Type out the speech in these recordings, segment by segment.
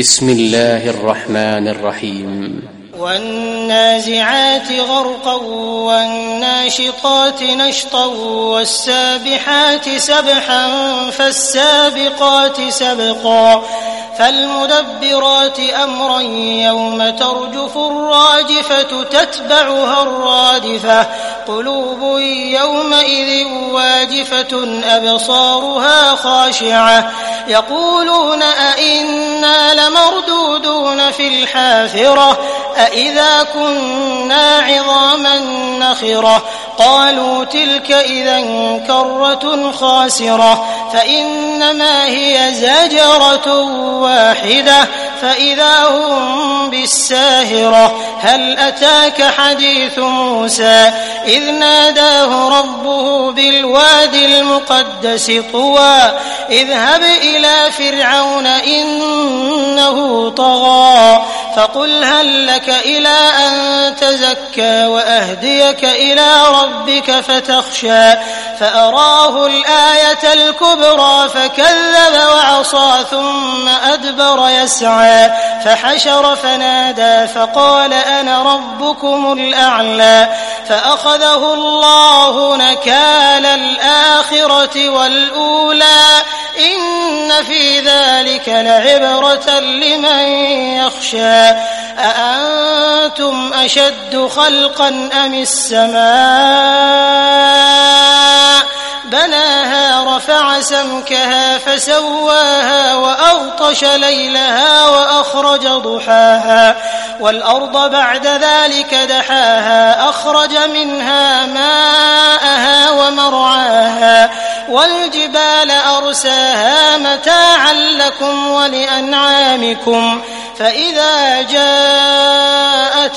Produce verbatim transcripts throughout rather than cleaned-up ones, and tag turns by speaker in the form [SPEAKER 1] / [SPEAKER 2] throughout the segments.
[SPEAKER 1] بسم الله الرحمن الرحيم
[SPEAKER 2] والنازعات غرقا والناشطات نشطا والسابحات سبحا فالسابقات سبقا فالمدبرات أمرا يوم ترجف الراجفة تتبعها الرادفة قلوب يومئذ واجفة أبصارها خاشعة يقولون أئنا لمردودون في الحافرة أئذا كنا عظاما نخرة قالوا تلك إذا كرة خاسرة فإنما هي زجرة واحدة فإذا هم بالساهرة هل أتاك حديث موسى إذ ناداه ربه بالوادي المقدس طوى اذهب إلى فرعون إنه طغى فقل هل لك إلى أن تزكى وأهديك إلى ربك فتخشى فأراه الآية الكبرى فكذب وعصى ثم أدبر يسعى فحشر فنادى فقال أنا ربكم الأعلى فأخذه الله نكال الآخرة والأولى إن في ذلك لعبرة لمن يخشى أأنتم أشد خلقا أم السماء بناها رفع سمكها فسواها وأغطش ليلها وأخرج ضحاها والأرض بعد ذلك دحاها أخرج منها ماءها ومرعاها والجبال أرساها متاعا لكم ولأنعامكم فإذا جاءت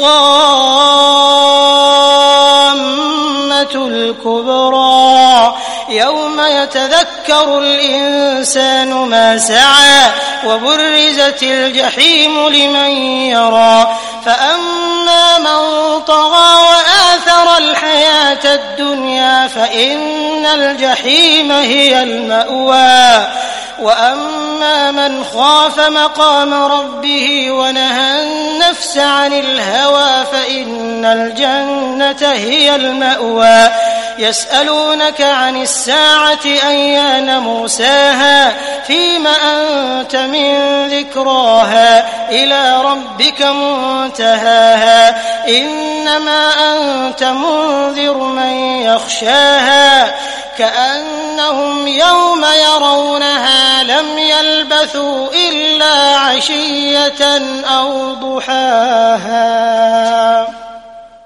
[SPEAKER 2] الطامة الكبرى يوم يتذكر الإنسان ما سعى وبرزت الجحيم لمن يرى فأما من طغى وآثر الحياة الدنيا فإن الجحيم هي المأوى وأما من خاف مقام ربه ونهى النفس عن الهوى فإن الجنة هي المأوى يسألونك عن الساعة أيان مرساها فيم أنت من ذكراها إلى ربك منتهاها إنما أنت منذر من يخشاها كأنهم يوم يرونها لم يلبثوا إلا عشية أو ضحاها.